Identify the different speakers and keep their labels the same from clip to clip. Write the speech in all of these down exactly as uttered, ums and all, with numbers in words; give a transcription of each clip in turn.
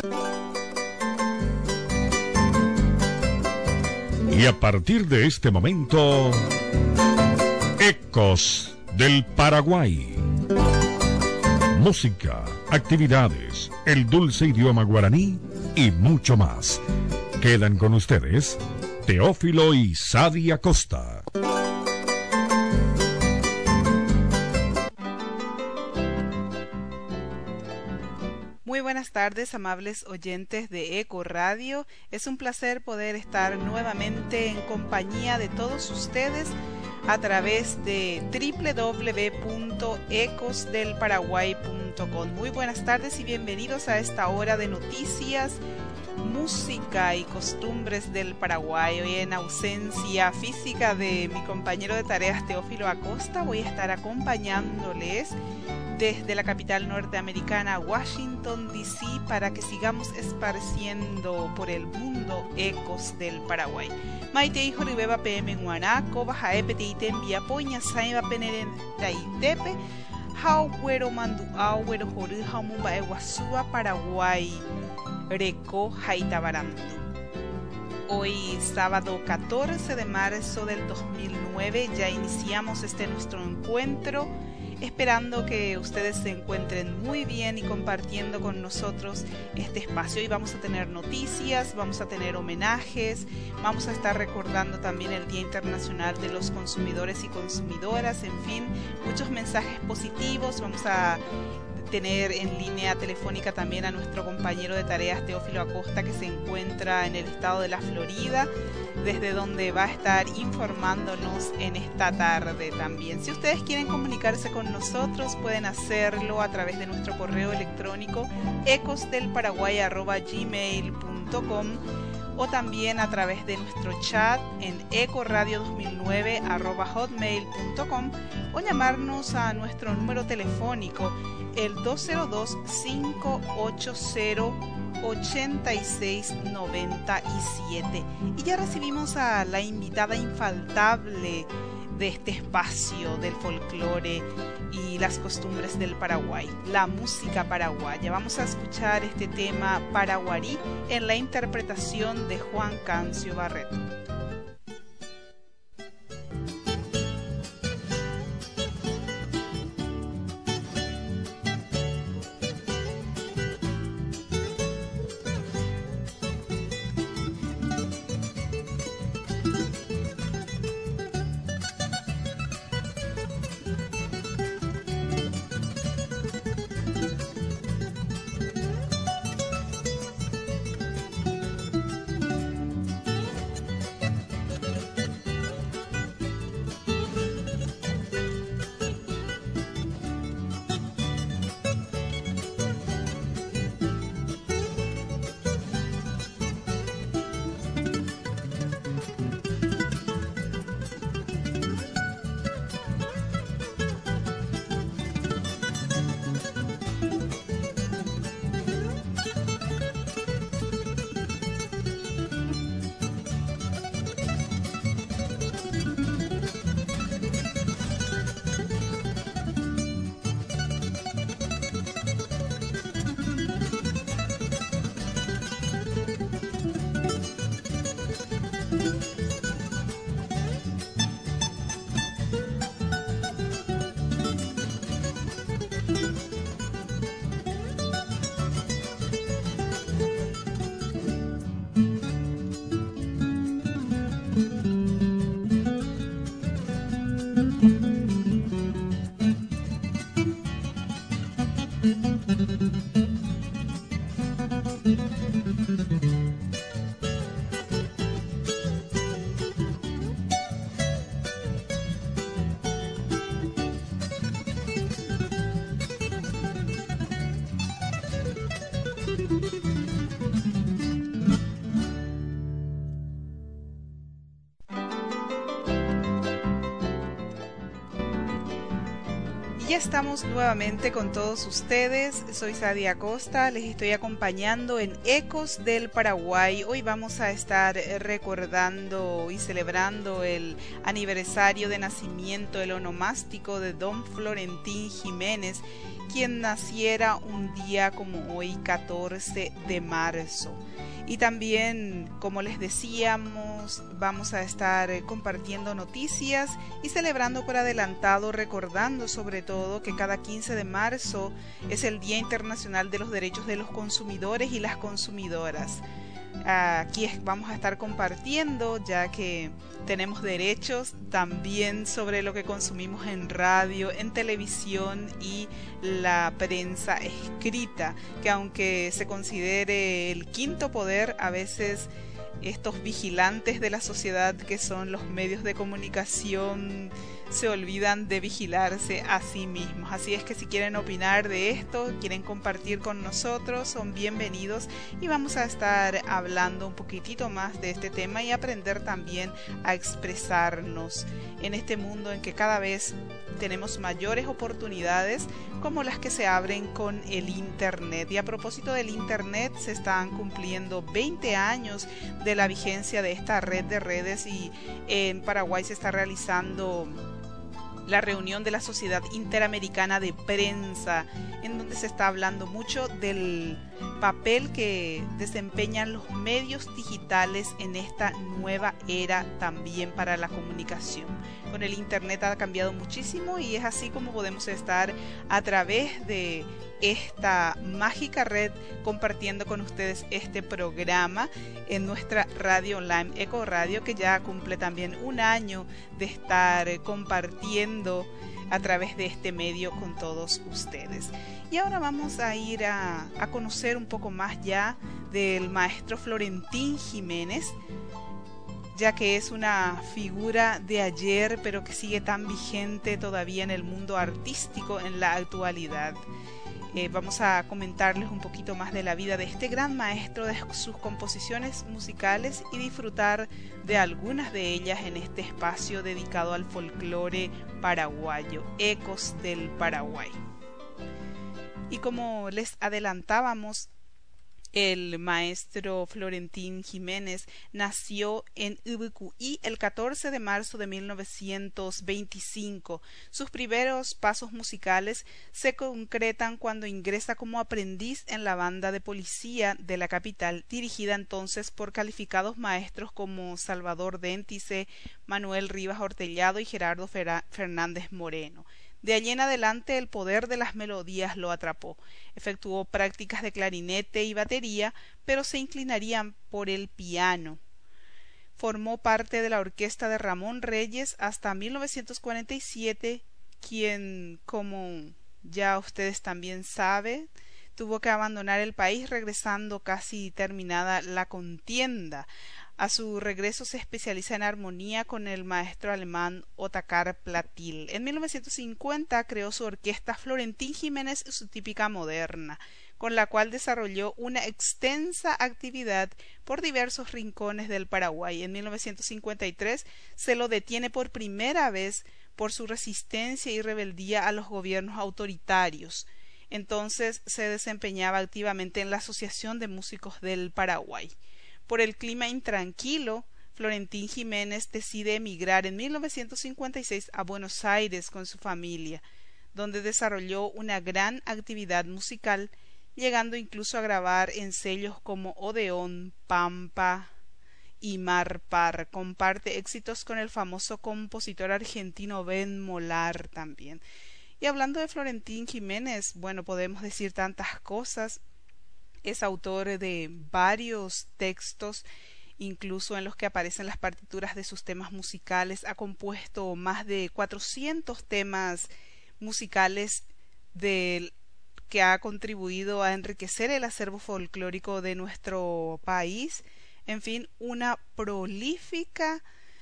Speaker 1: Y a partir de este momento, Ecos del Paraguay. Música, actividades, el dulce idioma guaraní y mucho más. Quedan con ustedes Teófilo y Sadi Acosta.
Speaker 2: Muy buenas tardes, amables oyentes de Eco Radio. Es un placer poder estar nuevamente en compañía de todos ustedes a través de doble u doble u doble u punto ecos del paraguay punto com. Muy buenas tardes y bienvenidos a esta hora de noticias, música y costumbres del Paraguay. Hoy, en ausencia física de mi compañero de tareas Teófilo Acosta, voy a estar acompañándoles desde la capital norteamericana, Washington, D C, para que sigamos esparciendo por el mundo ecos del Paraguay. Maite hijo de beba P M en Guanaco, baja epete y tembia poña, saiba peneren taitepe, hau güero mandu au güero joru jaumumba eguasúa, Paraguay, reco jaitabarandu. Hoy, sábado catorce de marzo del dos mil nueve, ya iniciamos este nuestro encuentro, esperando que ustedes se encuentren muy bien y compartiendo con nosotros este espacio. Hoy vamos a tener noticias, vamos a tener homenajes, vamos a estar recordando también el Día Internacional de los Consumidores y Consumidoras, en fin, muchos mensajes positivos. Vamos a tener en línea telefónica también a nuestro compañero de tareas Teófilo Acosta, que se encuentra en el estado de la Florida, desde donde va a estar informándonos en esta tarde también. Si ustedes quieren comunicarse con nosotros, pueden hacerlo a través de nuestro correo electrónico ecosdelparaguay arroba gmail punto com o también a través de nuestro chat en ecoradio dos mil nueve arroba hotmail punto com o llamarnos a nuestro número telefónico el dos cero dos, cinco ocho cero, ocho seis nueve siete. Y ya recibimos a la invitada infaltable de este espacio del folclore y las costumbres del Paraguay, la música paraguaya. Vamos a escuchar este tema paraguarí en la interpretación de Juan Cancio Barreto. Y ya estamos nuevamente con todos ustedes. Soy Sadia Acosta, les estoy acompañando en Ecos del Paraguay. Hoy vamos a estar recordando y celebrando el aniversario de nacimiento, el onomástico de don Florentín Jiménez, quien naciera un día como hoy, catorce de marzo. Y también, como les decíamos, vamos a estar compartiendo noticias y celebrando por adelantado, recordando sobre todo que cada quince de marzo es el Día Internacional de los Derechos de los Consumidores y las Consumidoras. Aquí vamos a estar compartiendo, ya que tenemos derechos también sobre lo que consumimos en radio, en televisión y la prensa escrita, que aunque se considere el quinto poder, a veces estos vigilantes de la sociedad que son los medios de comunicación se olvidan de vigilarse a sí mismos. Así es que si quieren opinar de esto, quieren compartir con nosotros, son bienvenidos y vamos a estar hablando un poquitito más de este tema y aprender también a expresarnos en este mundo en que cada vez tenemos mayores oportunidades como las que se abren con el Internet. Y a propósito del Internet, se están cumpliendo veinte años de la vigencia de esta red de redes y en Paraguay se está realizando la reunión de la Sociedad Interamericana de Prensa, en donde se está hablando mucho del papel que desempeñan los medios digitales en esta nueva era también para la comunicación. Con el Internet ha cambiado muchísimo y es así como podemos estar a través de esta mágica red compartiendo con ustedes este programa en nuestra radio online Eco Radio, que ya cumple también un año de estar compartiendo a través de este medio con todos ustedes. Y ahora vamos a ir a, a conocer un poco más ya del maestro Florentín Jiménez, ya que es una figura de ayer pero que sigue tan vigente todavía en el mundo artístico en la actualidad. Eh, vamos a comentarles un poquito más de la vida de este gran maestro, de sus composiciones musicales y disfrutar de algunas de ellas en este espacio dedicado al folclore paraguayo, Ecos del Paraguay. Y como les adelantábamos, el maestro Florentín Jiménez nació en Ubucuí el catorce de marzo de mil novecientos veinticinco. Sus primeros pasos musicales se concretan cuando ingresa como aprendiz en la banda de policía de la capital, dirigida entonces por calificados maestros como Salvador Déntice, Manuel Rivas Hortellado y Gerardo Fernández Moreno. De allí en adelante el poder de las melodías lo atrapó. Efectuó prácticas de clarinete y batería, pero se inclinarían por el piano. Formó parte de la orquesta de Ramón Reyes hasta mil novecientos cuarenta y siete, quien, como ya ustedes también saben, tuvo que abandonar el país regresando casi terminada la contienda. A su regreso se especializa en armonía con el maestro alemán Otakar Platil. En mil novecientos cincuenta creó su orquesta Florentín Jiménez y su típica moderna, con la cual desarrolló una extensa actividad por diversos rincones del Paraguay. En mil novecientos cincuenta y tres se lo detiene por primera vez por su resistencia y rebeldía a los gobiernos autoritarios. Entonces se desempeñaba activamente en la Asociación de Músicos del Paraguay. Por el clima intranquilo, Florentín Jiménez decide emigrar en mil novecientos cincuenta y seis a Buenos Aires con su familia, donde desarrolló una gran actividad musical, llegando incluso a grabar en sellos como Odeón, Pampa y Marpar. Comparte éxitos con el famoso compositor argentino Ben Molar también. Y hablando de Florentín Jiménez, bueno, podemos decir tantas cosas. Es autor de varios textos, incluso en los que aparecen las partituras de sus temas musicales. Ha compuesto más de cuatrocientos temas musicales del que ha contribuido a enriquecer el acervo folclórico de nuestro país. En fin, una prolífica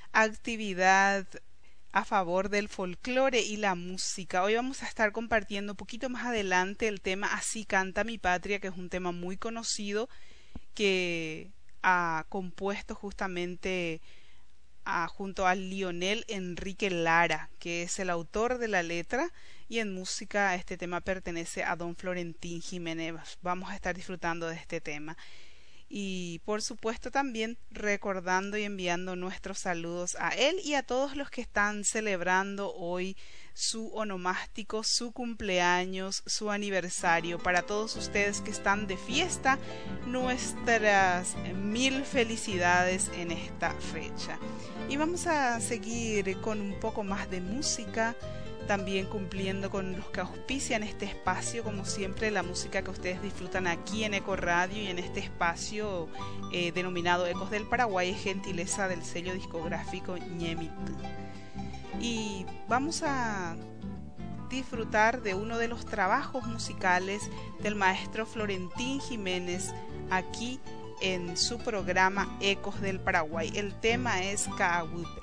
Speaker 2: actividad a favor del folclore y la música. Hoy vamos a estar compartiendo un poquito más adelante el tema Así canta mi patria, que es un tema muy conocido que ha compuesto justamente a, junto a Lionel Enrique Lara, que es el autor de la letra, y en música este tema pertenece a don Florentín Jiménez. Vamos a estar disfrutando de este tema. Y por supuesto también recordando y enviando nuestros saludos a él y a todos los que están celebrando hoy su onomástico, su cumpleaños, su aniversario. Para todos ustedes que están de fiesta, nuestras mil felicidades en esta fecha. Y vamos a seguir con un poco más de música, también cumpliendo con los que auspician este espacio, como siempre la música que ustedes disfrutan aquí en Eco Radio y en este espacio eh, denominado Ecos del Paraguay, es gentileza del sello discográfico Ñemitú. Y vamos a disfrutar de uno de los trabajos musicales del maestro Florentín Jiménez aquí en su programa Ecos del Paraguay. El tema es Caahuipe.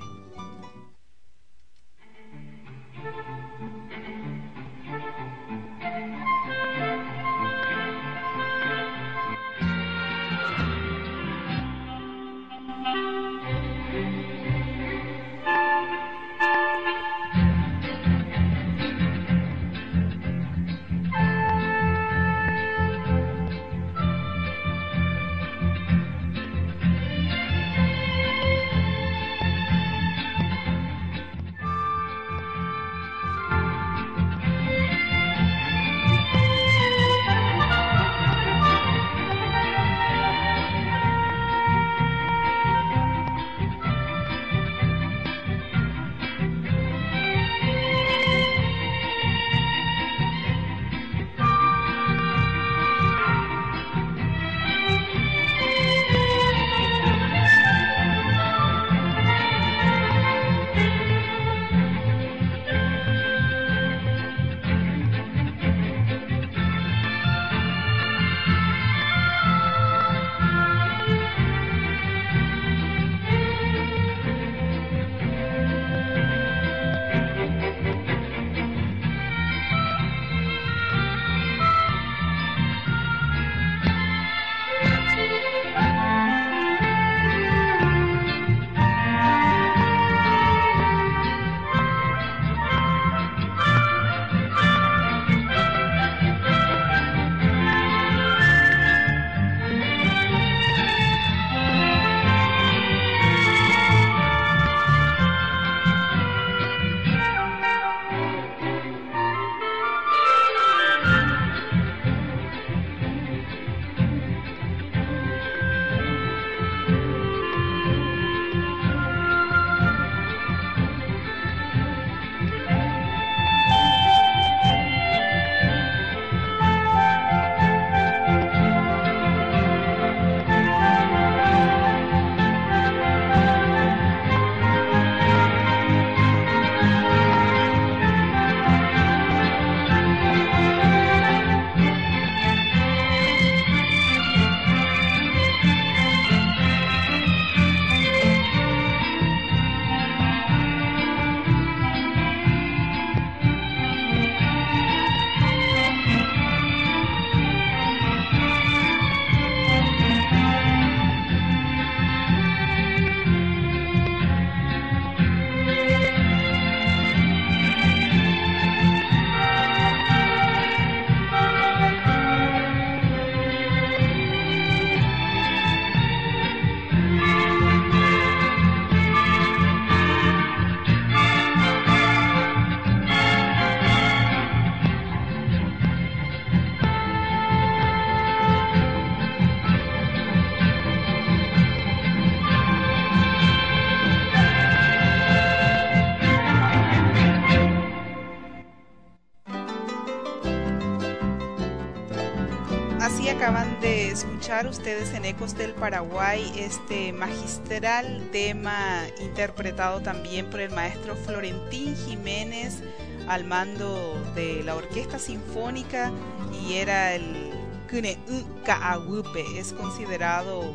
Speaker 2: Acaban de escuchar ustedes en Ecos del Paraguay este magistral tema interpretado también por el maestro Florentín Jiménez al mando de la Orquesta Sinfónica, y era el Caahuipe. Es considerado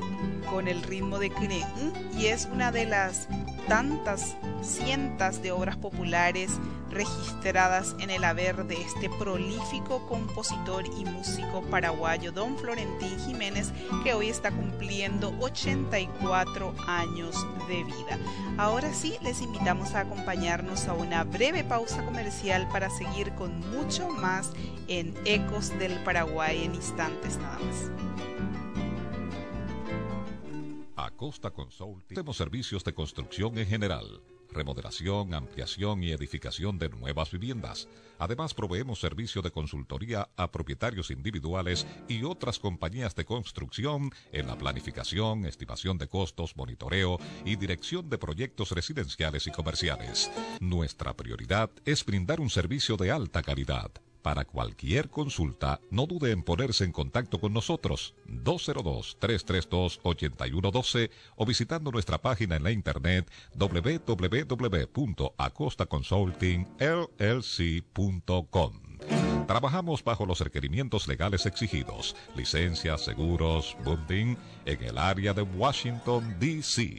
Speaker 2: con el ritmo de Kine, y es una de las tantas cientos de obras populares registradas en el haber de este prolífico compositor y músico paraguayo don Florentín Jiménez, que hoy está cumpliendo ochenta y cuatro años de vida. Ahora sí, les invitamos a acompañarnos a una breve pausa comercial para seguir con mucho más en Ecos del Paraguay en instantes nada más.
Speaker 3: Acosta Consulting. Hacemos servicios de construcción en general, remodelación, ampliación y edificación de nuevas viviendas. Además, proveemos servicio de consultoría a propietarios individuales y otras compañías de construcción en la planificación, estimación de costos, monitoreo y dirección de proyectos residenciales y comerciales. Nuestra prioridad es brindar un servicio de alta calidad. Para cualquier consulta, no dude en ponerse en contacto con nosotros, dos cero dos, tres tres dos, ocho uno uno dos o visitando nuestra página en la internet doble u doble u doble u punto acosta consulting l l c punto com. Trabajamos bajo los requerimientos legales exigidos, licencias, seguros, bonding, en el área de Washington, D C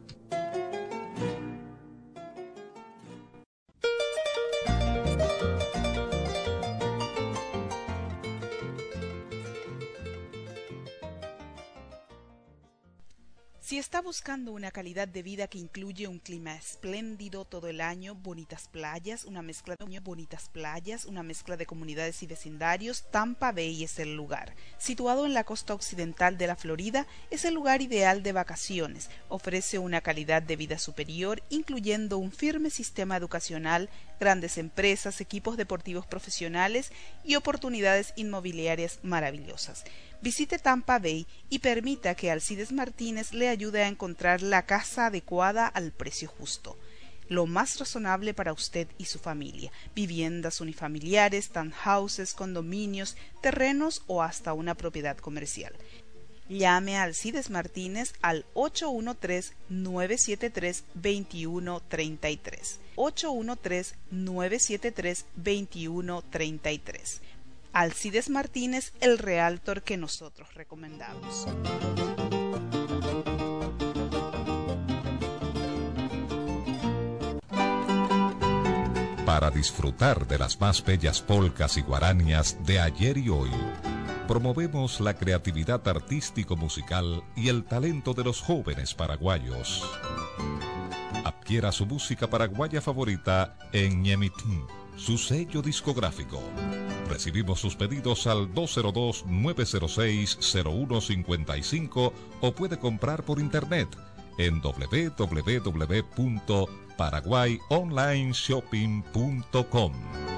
Speaker 2: Si está buscando una calidad de vida que incluye un clima espléndido todo el año, bonitas playas, una mezcla de bonitas playas, una mezcla de comunidades y vecindarios, Tampa Bay es el lugar. Situado en la costa occidental de la Florida, es el lugar ideal de vacaciones. Ofrece una calidad de vida superior, incluyendo un firme sistema educacional, grandes empresas, equipos deportivos profesionales y oportunidades inmobiliarias maravillosas. Visite Tampa Bay y permita que Alcides Martínez le ayude a encontrar la casa adecuada al precio justo, lo más razonable para usted y su familia. Viviendas unifamiliares, townhouses, condominios, terrenos o hasta una propiedad comercial. Llame a Alcides Martínez al ocho uno tres, nueve siete tres, dos uno tres tres. ocho uno tres, nueve siete tres, dos uno tres tres. Alcides Martínez, el realtor que nosotros recomendamos.
Speaker 3: Para disfrutar de las más bellas polcas y guaranias de ayer y hoy, promovemos la creatividad artístico-musical y el talento de los jóvenes paraguayos. Adquiera su música paraguaya favorita en Ñemitín, su sello discográfico. Recibimos sus pedidos al dos cero dos, nueve cero seis, cero uno cinco cinco o puede comprar por internet en doble u doble u doble u punto paraguay online shopping punto com.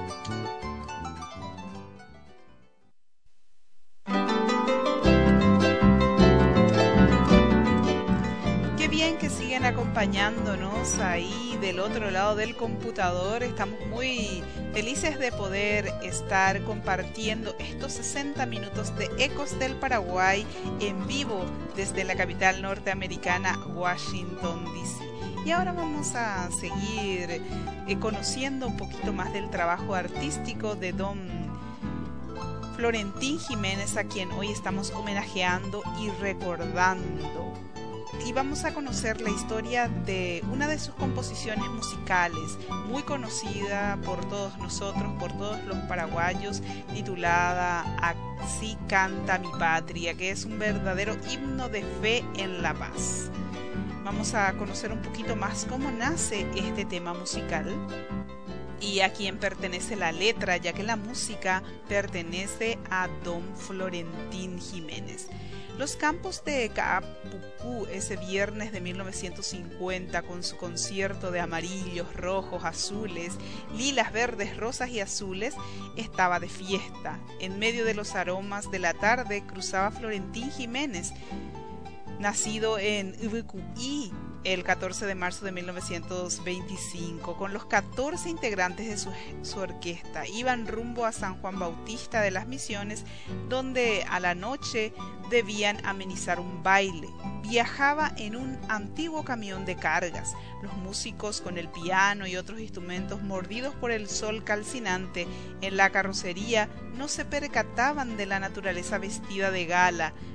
Speaker 2: Qué bien que siguen acompañándonos ahí del otro lado del computador. Estamos muy felices de poder estar compartiendo estos sesenta minutos de Ecos del Paraguay en vivo desde la capital norteamericana, Washington, D C. Y ahora vamos a seguir eh, conociendo un poquito más del trabajo artístico de don Florentín Jiménez, a quien hoy estamos homenajeando y recordando. Y vamos a conocer la historia de una de sus composiciones musicales, muy conocida por todos nosotros, por todos los paraguayos, titulada Así canta mi patria, que es un verdadero himno de fe en la paz. Vamos a conocer un poquito más cómo nace este tema musical y a quién pertenece la letra, ya que la música pertenece a don Florentín Jiménez. Los campos de Caapucú, ese viernes de mil novecientos cincuenta, con su concierto de amarillos, rojos, azules, lilas, verdes, rosas y azules, estaba de fiesta. En medio de los aromas de la tarde cruzaba Florentín Jiménez, nacido en Ubucuí el catorce de marzo de mil novecientos veinticinco, con los catorce integrantes de su, su orquesta. Iban rumbo a San Juan Bautista de las Misiones, donde a la noche debían amenizar un baile. Viajaba en un antiguo camión de cargas. Los músicos con el piano y otros instrumentos mordidos por el sol calcinante en la carrocería no se percataban de la naturaleza vestida de gala,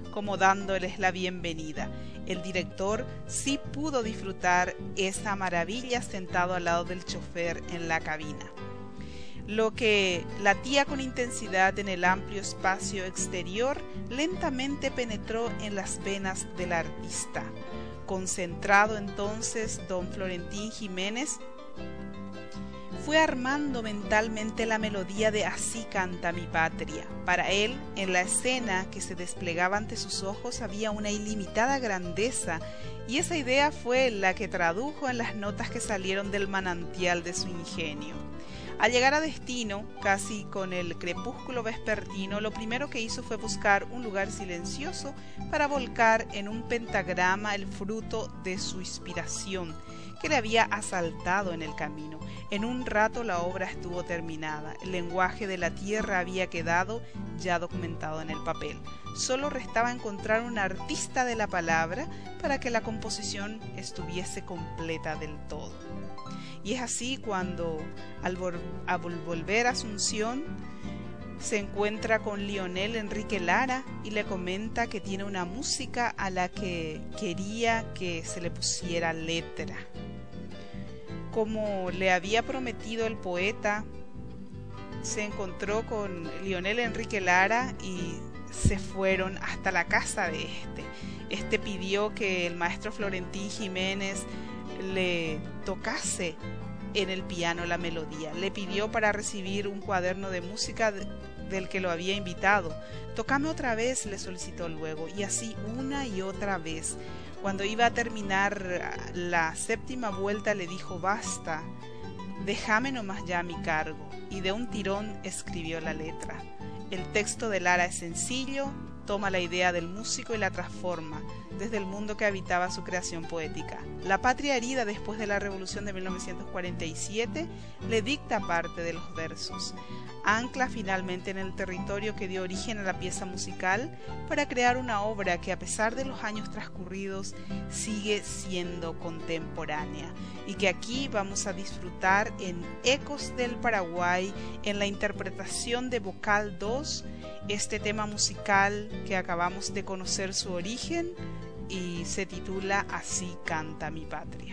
Speaker 2: como dándoles la bienvenida. El director sí pudo disfrutar esa maravilla sentado al lado del chofer en la cabina. Lo que latía con intensidad en el amplio espacio exterior lentamente penetró en las venas del artista. Concentrado entonces, don Florentín Jiménez fue armando mentalmente la melodía de Así canta mi patria. Para él, en la escena que se desplegaba ante sus ojos había una ilimitada grandeza, y esa idea fue la que tradujo en las notas que salieron del manantial de su ingenio. Al llegar a destino, casi con el crepúsculo vespertino, lo primero que hizo fue buscar un lugar silencioso para volcar en un pentagrama el fruto de su inspiración, que le había asaltado en el camino. En un rato la obra estuvo terminada, el lenguaje de la tierra había quedado ya documentado en el papel. Solo restaba encontrar un artista de la palabra para que la composición estuviese completa del todo. Y es así cuando, al, vol- al volver a Asunción, se encuentra con Lionel Enrique Lara y le comenta que tiene una música a la que quería que se le pusiera letra. Como le había prometido el poeta, se encontró con Lionel Enrique Lara y se fueron hasta la casa de este. Este pidió que el maestro Florentín Jiménez le tocase en el piano la melodía. Le pidió para recibir un cuaderno de música de, del que lo había invitado. Tócame otra vez, le solicitó luego, y así una y otra vez. Cuando iba a terminar la séptima vuelta le dijo: basta, déjame nomás ya a mi cargo, y de un tirón escribió la letra. El texto de Lara es sencillo, toma la idea del músico y la transforma desde el mundo que habitaba su creación poética. La patria herida después de la Revolución de mil novecientos cuarenta y siete le dicta parte de los versos. Ancla finalmente en el territorio que dio origen a la pieza musical para crear una obra que, a pesar de los años transcurridos, sigue siendo contemporánea y que aquí vamos a disfrutar en Ecos del Paraguay, en la interpretación de Vocal dos, este tema musical que acabamos de conocer su origen y se titula Así canta mi patria.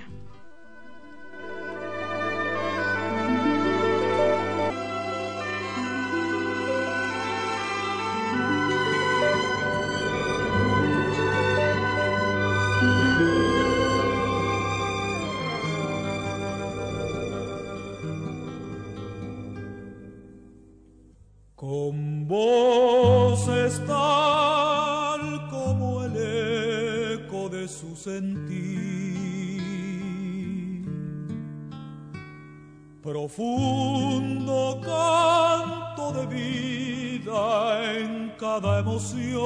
Speaker 4: Con voces tal como el eco de su sentir, profundo canto de vida en cada emoción,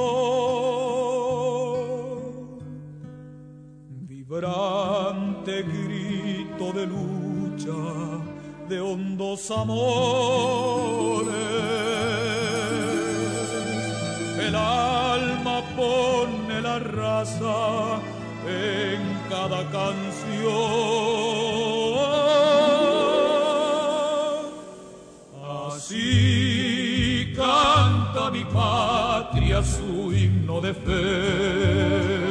Speaker 4: vibrante grito de lucha de hondos amores. El alma pone la raza en cada canción. Así canta mi patria su himno de fe,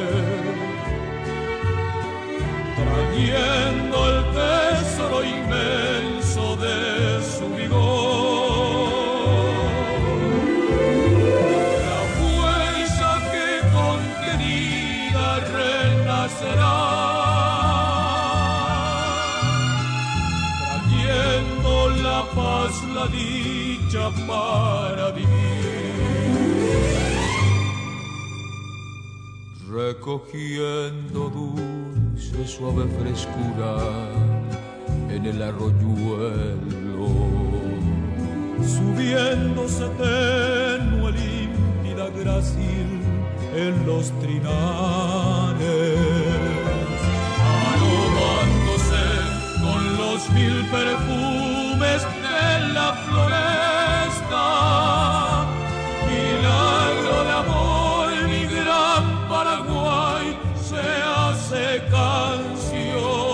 Speaker 4: trayendo el tesoro inmenso de su vigor. Trayendo la paz, la dicha para vivir, recogiendo dulce suave frescura en el arroyuelo, subiéndose tenue límpida grácil en los trinares, aromándose con los mil perfumes de la floresta. Milagro de amor, mi gran Paraguay se hace canción.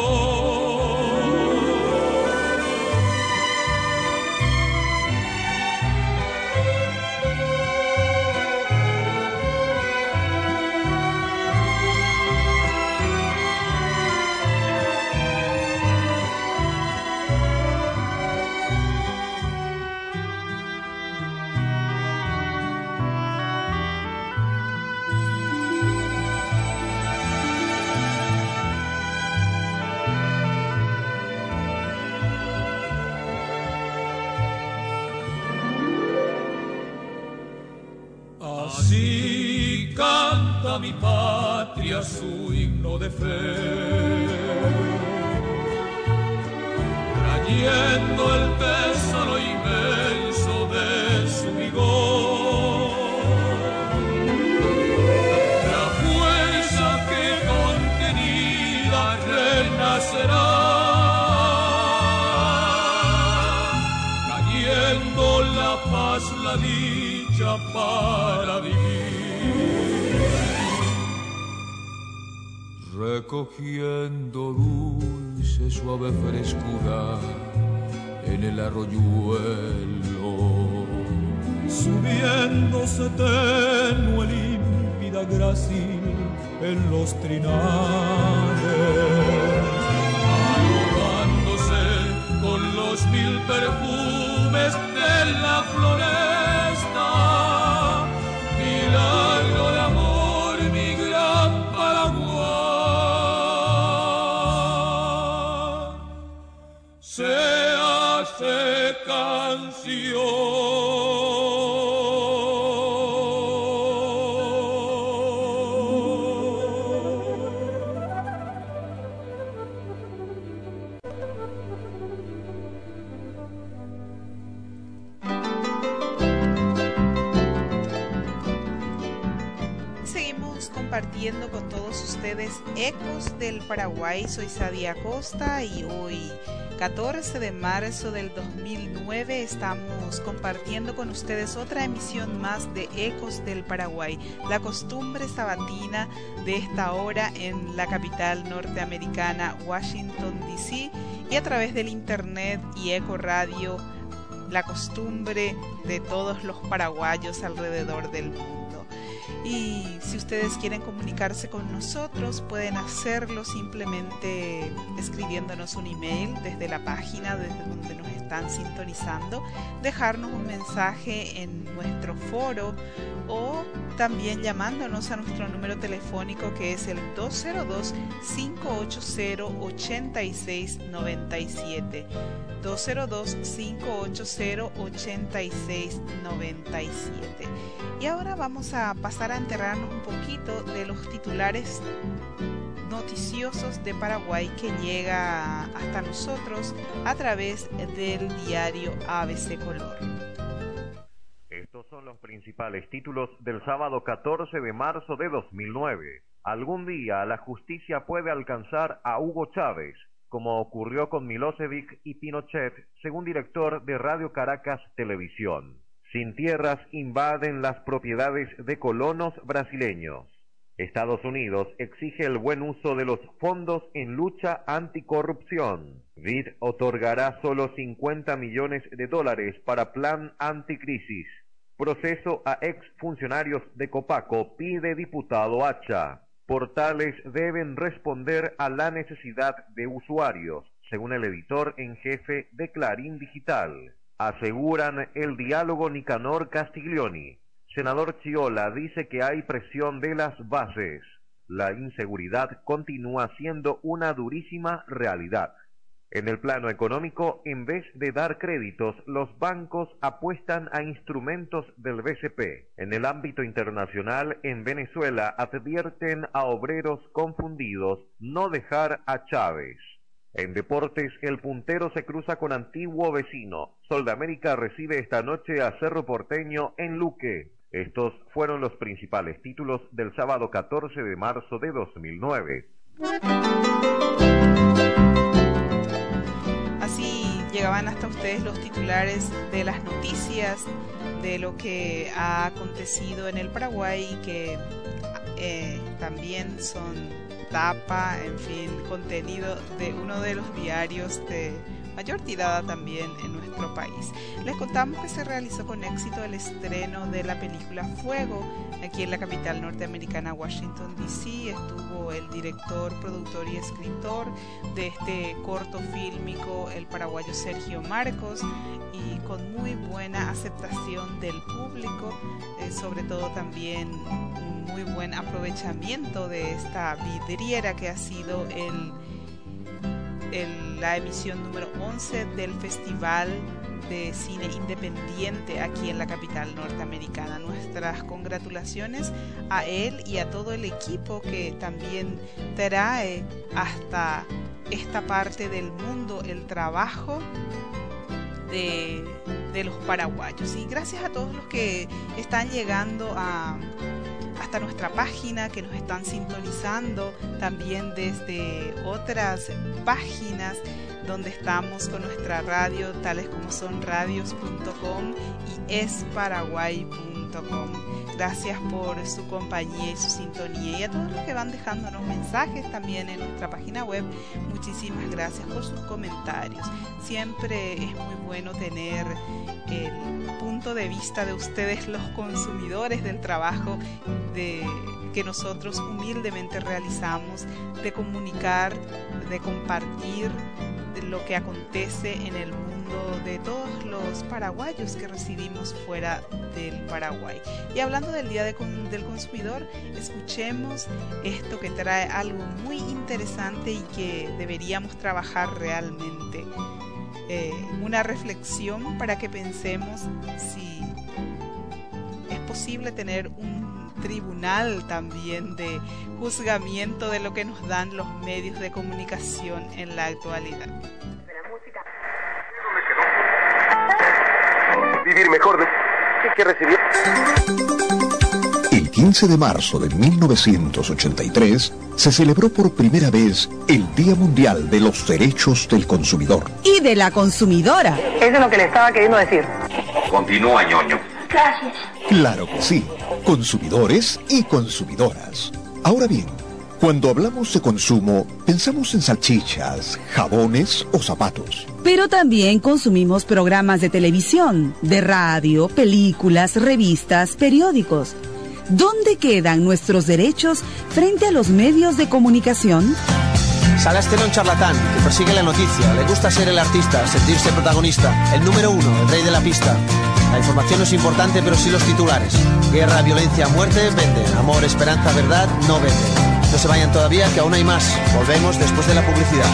Speaker 4: a mi patria su himno de fe, trayendo el peso lo inmenso de su vigor, la fuerza que contenida renacerá, cayendo la paz, la dicha para vivir.
Speaker 5: Recogiendo dulce suave frescura en el arroyuelo,
Speaker 4: subiéndose tenue límpida grácil en los trinares, ahogándose con los mil perfumes de la floresta, milagro de amor, mi gran Paraguay. Se hace canción.
Speaker 2: Seguimos compartiendo con todos ustedes Ecos del Paraguay. Soy Sadia Acosta y hoy, catorce de marzo del dos mil nueve, estamos compartiendo con ustedes otra emisión más de Ecos del Paraguay, la costumbre sabatina de esta hora en la capital norteamericana, Washington D C, y a través del internet y Eco Radio, la costumbre de todos los paraguayos alrededor del mundo. Y si ustedes quieren comunicarse con nosotros, pueden hacerlo simplemente escribiéndonos un email desde la página desde donde nos están sintonizando, dejarnos un mensaje en nuestro foro o también llamándonos a nuestro número telefónico, que es el dos cero dos, cinco ocho cero, ocho seis nueve siete, dos cero dos, cinco ocho cero, ocho seis nueve siete. Y ahora vamos a pasar a enterrarnos un poquito de los titulares noticiosos de Paraguay que llega hasta nosotros a través del diario A B C Color.
Speaker 6: Estos son los principales títulos del sábado catorce de marzo de dos mil nueve. Algún día la justicia puede alcanzar a Hugo Chávez, como ocurrió con Milosevic y Pinochet, según director de Radio Caracas Televisión. Sin tierras invaden las propiedades de colonos brasileños. Estados Unidos exige el buen uso de los fondos en lucha anticorrupción. V I D otorgará solo cincuenta millones de dólares para plan anticrisis. Proceso a exfuncionarios de Copaco pide diputado Hacha. Portales deben responder a la necesidad de usuarios, según el editor en jefe de Clarín Digital. Aseguran el diálogo Nicanor Castiglioni. Senador Chiola dice que hay presión de las bases. La inseguridad continúa siendo una durísima realidad. En el plano económico, en vez de dar créditos, los bancos apuestan a instrumentos del B C P. En el ámbito internacional, en Venezuela, advierten a obreros confundidos no dejar a Chávez. En deportes, el puntero se cruza con antiguo vecino. Sol de América recibe esta noche a Cerro Porteño en Luque. Estos fueron los principales títulos del sábado catorce de marzo de dos mil nueve.
Speaker 2: Así llegaban hasta ustedes los titulares de las noticias de lo que ha acontecido en el Paraguay, que eh, también son tapa, en fin, contenido de uno de los diarios de mayor tirada también en nuestro país. Les contamos que se realizó con éxito el estreno de la película Fuego aquí en la capital norteamericana, Washington D C. Estuvo el director, productor y escritor de este corto fílmico, el paraguayo Sergio Marcos, y con muy buena aceptación del público, eh, sobre todo también un muy buen aprovechamiento de esta vidriera que ha sido el el, la emisión número once del Festival de Cine Independiente aquí en la capital norteamericana. Nuestras congratulaciones a él y a todo el equipo que también trae hasta esta parte del mundo el trabajo de, de los paraguayos. Y gracias a todos los que están llegando a hasta nuestra página, que nos están sintonizando también desde otras páginas donde estamos con nuestra radio, tales como son radios punto com y es paraguay punto com. Gracias por su compañía y su sintonía, y a todos los que van dejándonos mensajes también en nuestra página web, muchísimas gracias por sus comentarios. Siempre es muy bueno tener el punto de vista de ustedes, los consumidores del trabajo de, que nosotros humildemente realizamos, de comunicar, de compartir de lo que acontece en el mundo de todos los paraguayos que residimos fuera del Paraguay. Y hablando del Día de, del Consumidor, escuchemos esto que trae algo muy interesante y que deberíamos trabajar realmente. Eh, una reflexión para que pensemos si es posible tener un tribunal también de juzgamiento de lo que nos dan los medios de comunicación en la actualidad.
Speaker 7: Vivir mejor de... ¿Qué recibir?
Speaker 8: El quince de marzo de mil novecientos ochenta y tres se celebró por primera vez el Día Mundial de los Derechos del Consumidor.
Speaker 9: Y de la consumidora.
Speaker 10: Eso es lo que le estaba queriendo decir.
Speaker 7: Continúa, ñoño.
Speaker 10: Gracias.
Speaker 8: Claro que sí, consumidores y consumidoras. Ahora bien, cuando hablamos de consumo, pensamos en salchichas, jabones o zapatos.
Speaker 9: Pero también consumimos programas de televisión, de radio, películas, revistas, periódicos. ¿Dónde quedan nuestros derechos frente a los medios de comunicación?
Speaker 11: Sala Estelón charlatán, que persigue la noticia, le gusta ser el artista, sentirse protagonista, el número uno, el rey de la pista. La información no es importante, pero sí los titulares. Guerra, violencia, muerte, venden. Amor, esperanza, verdad, no venden. No se vayan todavía, que aún hay más. Volvemos después de la publicidad.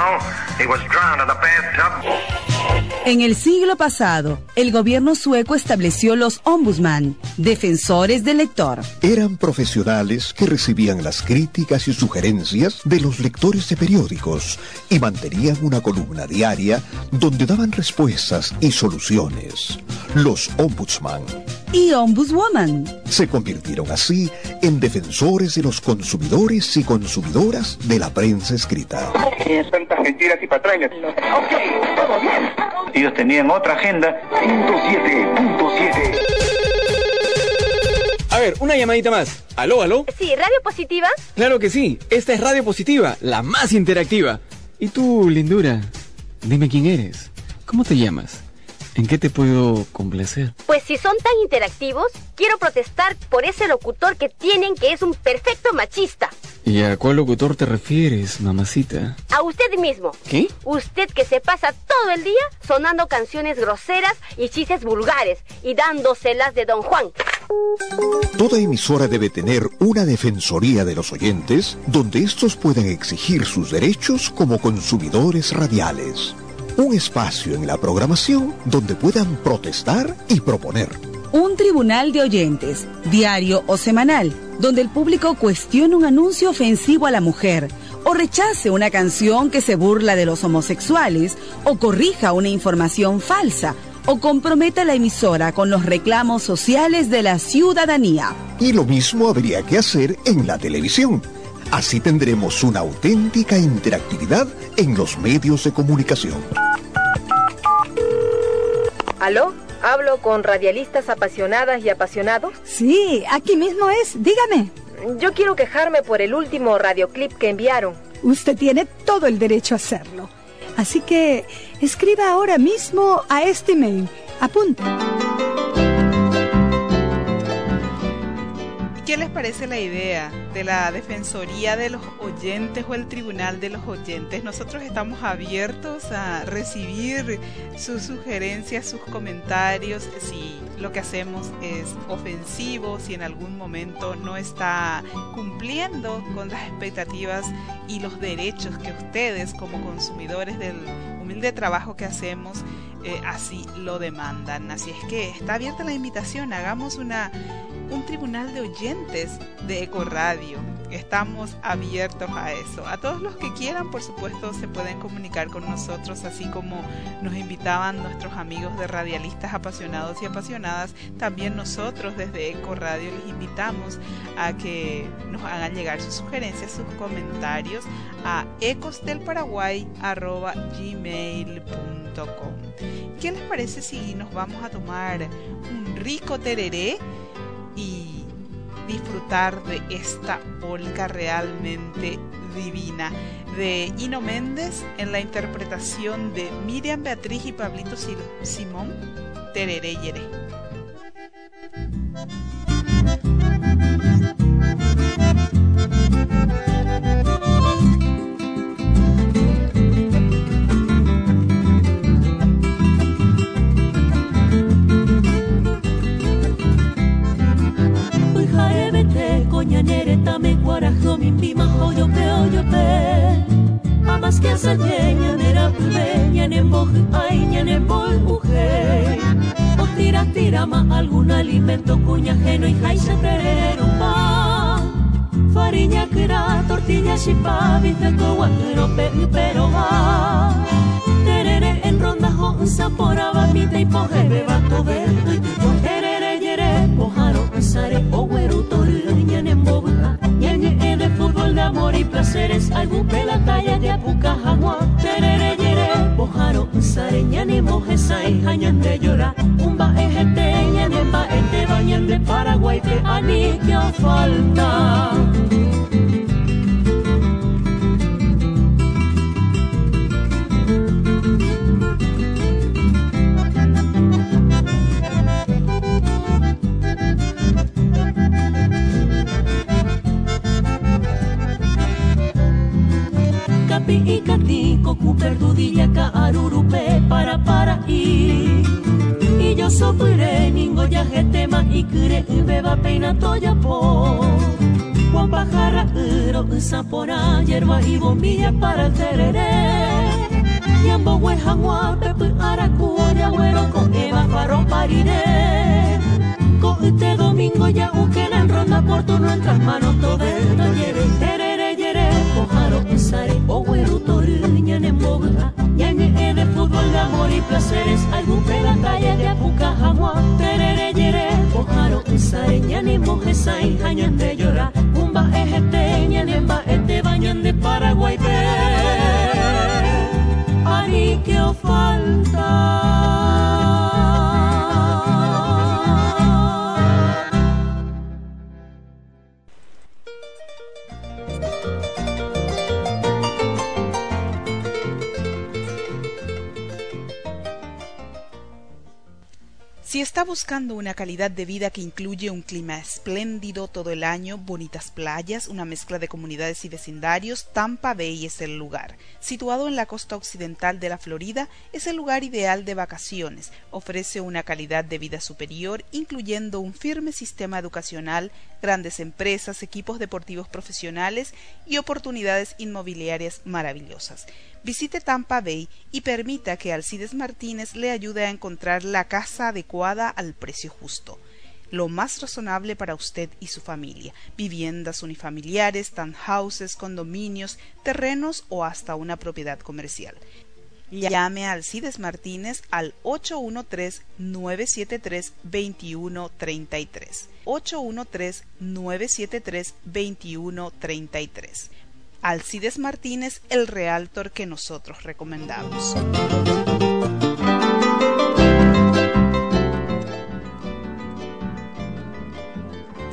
Speaker 9: En el siglo pasado, el gobierno sueco estableció los ombudsman, defensores del lector.
Speaker 8: Eran profesionales que recibían las críticas y sugerencias de los lectores de periódicos y mantenían una columna diaria donde daban respuestas y soluciones. Los ombudsman
Speaker 9: y ombudswoman
Speaker 8: se convirtieron así en defensores de los consumidores y consumidoras de la prensa escrita.
Speaker 7: Tantas mentiras y patrañas. Ok, todo bien. Ellos tenían otra agenda. ciento siete punto siete.
Speaker 12: A ver, una llamadita más. ¿Aló, aló?
Speaker 13: Sí, ¿Radio Positiva?
Speaker 12: Claro que sí. Esta es Radio Positiva, la más interactiva. Y tú, lindura, dime quién eres. ¿Cómo te llamas? ¿En qué te puedo complacer?
Speaker 13: Pues si son tan interactivos, quiero protestar por ese locutor que tienen, que es un perfecto machista.
Speaker 12: ¿Y a cuál locutor te refieres, mamacita?
Speaker 13: A usted mismo.
Speaker 12: ¿Qué?
Speaker 13: Usted que se pasa todo el día sonando canciones groseras y chistes vulgares y dándoselas de Don Juan.
Speaker 8: Toda emisora debe tener una defensoría de los oyentes donde estos puedan exigir sus derechos como consumidores radiales. Un espacio en la programación donde puedan protestar y proponer.
Speaker 9: Un tribunal de oyentes, diario o semanal, donde el público cuestione un anuncio ofensivo a la mujer, o rechace una canción que se burla de los homosexuales, o corrija una información falsa, o comprometa la emisora con los reclamos sociales de la ciudadanía.
Speaker 8: Y lo mismo habría que hacer en la televisión. Así tendremos una auténtica interactividad en los medios de comunicación.
Speaker 14: ¿Aló? ¿Hablo con radialistas apasionadas y apasionados?
Speaker 15: Sí, aquí mismo es. Dígame.
Speaker 14: Yo quiero quejarme por el último radioclip que enviaron.
Speaker 15: Usted tiene todo el derecho a hacerlo. Así que escriba ahora mismo a este mail. Apunte.
Speaker 2: ¿Qué les parece la idea de la Defensoría de los Oyentes o el Tribunal de los Oyentes. Nosotros estamos abiertos a recibir sus sugerencias, sus comentarios, si lo que hacemos es ofensivo, si en algún momento no está cumpliendo con las expectativas y los derechos que ustedes como consumidores del humilde trabajo que hacemos eh, así lo demandan. Así es que está abierta la invitación, hagamos una un tribunal de oyentes de Ecoradio. Estamos abiertos a eso. A todos los que quieran, por supuesto, se pueden comunicar con nosotros, así como nos invitaban nuestros amigos de radialistas apasionados y apasionadas. También nosotros desde Ecoradio les invitamos a que nos hagan llegar sus sugerencias, sus comentarios a ecosdelparaguay arroba gmail punto com. ¿Qué les parece si nos vamos a tomar un rico tereré y disfrutar de esta polca realmente divina de Hino Méndez en la interpretación de Miriam Beatriz y Pablito Simón, Tereré Yeré?
Speaker 10: Tame guarajo mi bima hoyo pe hoyo pe amas que asa ñeña nera pube ñanen boj ay ñanen boj uje o tira tira ma algún alimento cuña ajeno y jaisa terero pa fariña kira tortilla shipa viste coguatero pe pero va terere en ronda ho saporaba mita y poje beba todo el terere yere pojaro sare o güeruto ñanen boj ñañe de fútbol de amor y placeres algún pela talla de apuca jagua terere yere bojaro sare ñane moje sai jañan de llora umba ejete ñane ba ete bañan de Paraguay te ani que falta. Y catico, cuperdudilla, ca arurupe, para para y y yo sopure, ningo ya jetema y cure, beba peina toya po Juan pajarra, uro, sapora, hierba y bombilla para el tereré Yambo, huejangua, pepe, aracuya, güero, con eva, farro, pariré con este domingo ya uquela en ronda por turno en tras manos todo esto lleve tereré, yere, pojaro, sare, o güero, ñane moga, ñane de fútbol de amor y placeres, algún pela calle de apuca jamua, terere yere, pojaro, sare, ñane moje sai, jañan de llora, umba ejete, ñane ba ete bañan de Paraguay be, ani que o falta.
Speaker 2: Si está buscando una calidad de vida que incluye un clima espléndido todo el año, bonitas playas, una mezcla de comunidades y vecindarios, Tampa Bay es el lugar. Situado en la costa occidental de la Florida, es el lugar ideal de vacaciones. Ofrece una calidad de vida superior, incluyendo un firme sistema educacional, grandes empresas, equipos deportivos profesionales y oportunidades inmobiliarias maravillosas. Visite Tampa Bay y permita que Alcides Martínez le ayude a encontrar la casa adecuada al precio justo. Lo más razonable para usted y su familia. Viviendas unifamiliares, townhouses, condominios, terrenos o hasta una propiedad comercial. Llame a Alcides Martínez al ocho uno tres, nueve siete tres, dos uno tres tres. ocho uno tres, nueve siete tres, dos uno tres tres. Alcides Martínez, el realtor que nosotros recomendamos.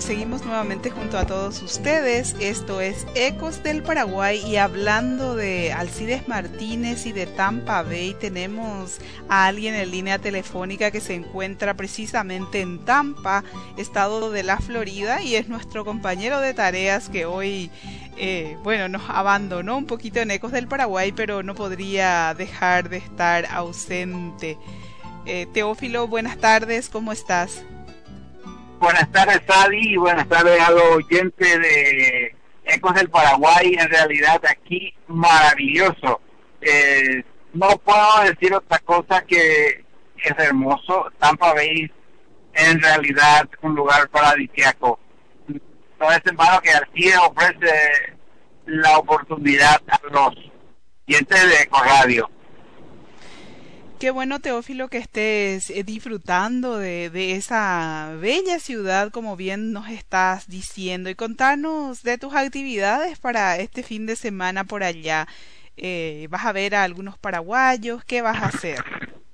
Speaker 2: seguimos nuevamente junto a todos ustedes. Esto es Ecos del Paraguay y hablando de Alcides Martínez y de Tampa Bay, tenemos a alguien en línea telefónica que se encuentra precisamente en Tampa, estado de la Florida, y es nuestro compañero de tareas que hoy, eh, bueno, nos abandonó un poquito en Ecos del Paraguay, pero no podría dejar de estar ausente. Eh, Teófilo, buenas tardes, ¿cómo estás?
Speaker 16: Buenas tardes, Adi, y buenas tardes a los oyentes de Ecos del Paraguay. En realidad aquí maravilloso. Eh, no puedo decir otra cosa que es hermoso. Tampa Bay en realidad un lugar paradisíaco. No es en vano que Alcides ofrece la oportunidad a los oyentes de Eco Radio.
Speaker 2: Qué bueno, Teófilo, que estés disfrutando de, de esa bella ciudad, como bien nos estás diciendo, y contanos de tus actividades para este fin de semana por allá. Eh, ¿Vas a ver a algunos paraguayos? ¿Qué vas a hacer?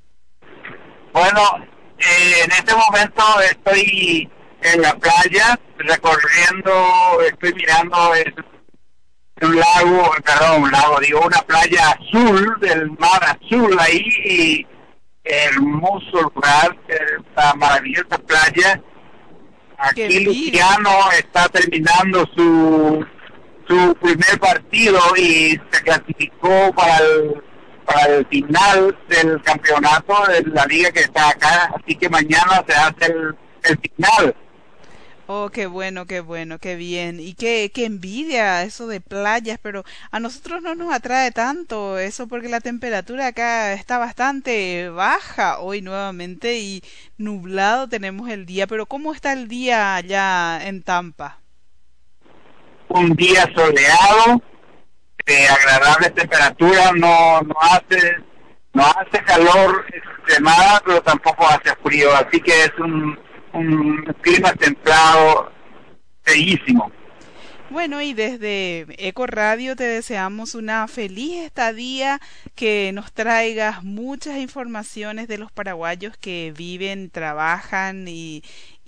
Speaker 16: Bueno, eh, en este momento estoy en la playa, recorriendo, estoy mirando el, un lago, perdón, un lago, digo, una playa azul, del mar azul ahí, y hermoso lugar, esta maravillosa playa. Aquí Luciano está terminando su su primer partido y se clasificó para el para el final del campeonato de la liga que está acá, así que mañana se hace el, el final.
Speaker 2: Oh, qué bueno, qué bueno, qué bien. Y qué, qué envidia eso de playas, pero a nosotros no nos atrae tanto eso porque la temperatura acá está bastante baja hoy nuevamente y nublado tenemos el día. Pero ¿cómo está el día allá en Tampa?
Speaker 16: Un día soleado, de agradable temperatura, no, no hace, no hace calor extremada, pero tampoco hace frío, así que es un un clima templado bellísimo.
Speaker 2: Bueno, y desde Eco Radio te deseamos una feliz estadía, que nos traigas muchas informaciones de los paraguayos que viven, trabajan y,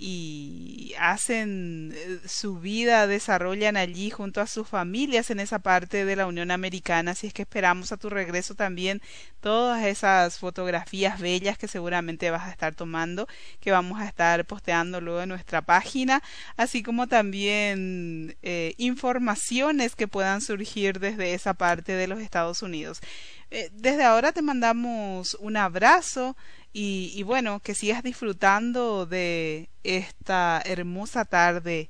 Speaker 2: y hacen su vida, desarrollan allí junto a sus familias en esa parte de la Unión Americana, así es que esperamos a tu regreso también todas esas fotografías bellas que seguramente vas a estar tomando, que vamos a estar posteando luego en nuestra página, así como también eh, informaciones que puedan surgir desde esa parte de los Estados Unidos. Eh, desde ahora te mandamos un abrazo y, y bueno, que sigas disfrutando de esta hermosa tarde,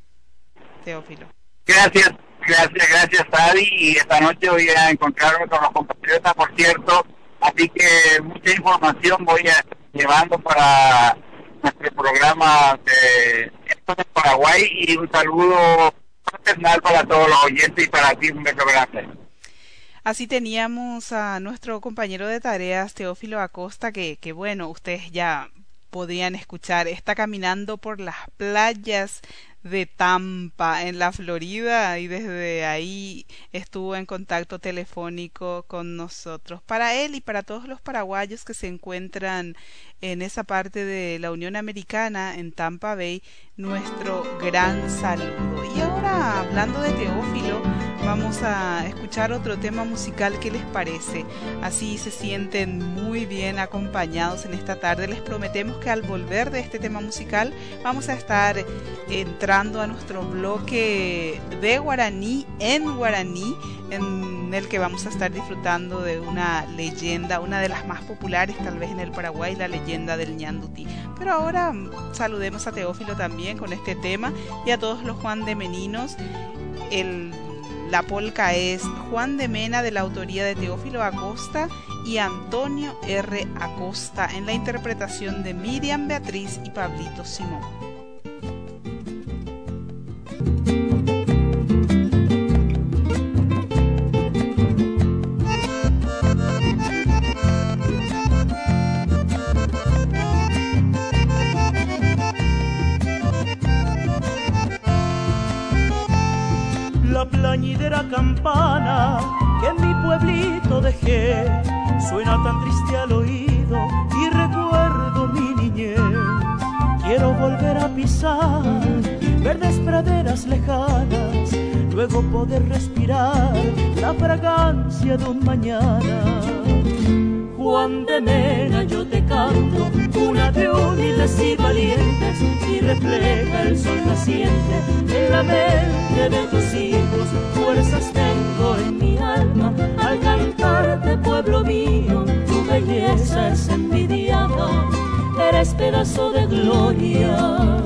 Speaker 2: Teófilo.
Speaker 16: Gracias, gracias, gracias, Adi, y esta noche voy a encontrarme con los compatriotas, por cierto, así que mucha información voy a estar llevando para nuestro programa de Esto de Paraguay, y un saludo fraternal para todos los oyentes y para ti un beso grande.
Speaker 2: Así teníamos a nuestro compañero de tareas, Teófilo Acosta, que, que bueno, ustedes ya podrían escuchar, está caminando por las playas de Tampa, en la Florida, y desde ahí estuvo en contacto telefónico con nosotros. Para él y para todos los paraguayos que se encuentran en esa parte de la Unión Americana, en Tampa Bay, nuestro gran saludo. Y ahora, hablando de Teófilo, vamos a escuchar otro tema musical. ¿Qué les parece? Así se sienten muy bien acompañados en esta tarde. Les prometemos que al volver de este tema musical vamos a estar entrando a nuestro bloque de guaraní en guaraní, en el que vamos a estar disfrutando de una leyenda, una de las más populares tal vez en el Paraguay, la leyenda del ñandutí. Pero ahora saludemos a Teófilo también con este tema, y a todos los Juan de Meninos. El La polca es Juan de Mena, de la autoría de Teófilo Acosta y Antonio R. Acosta, en la interpretación de Miriam Beatriz y Pablito Simón.
Speaker 10: La plañidera campana que en mi pueblito dejé suena tan triste al oído y recuerdo mi niñez. Quiero volver a pisar verdes praderas lejanas, luego poder respirar la fragancia de un mañana. Juan de Mena, yo te canto una de humildes y valientes, y refleja el sol naciente en la mente de tus hijos. Fuerzas tengo en mi alma al cantarte, pueblo mío, tu belleza es envidiada, eres pedazo de gloria.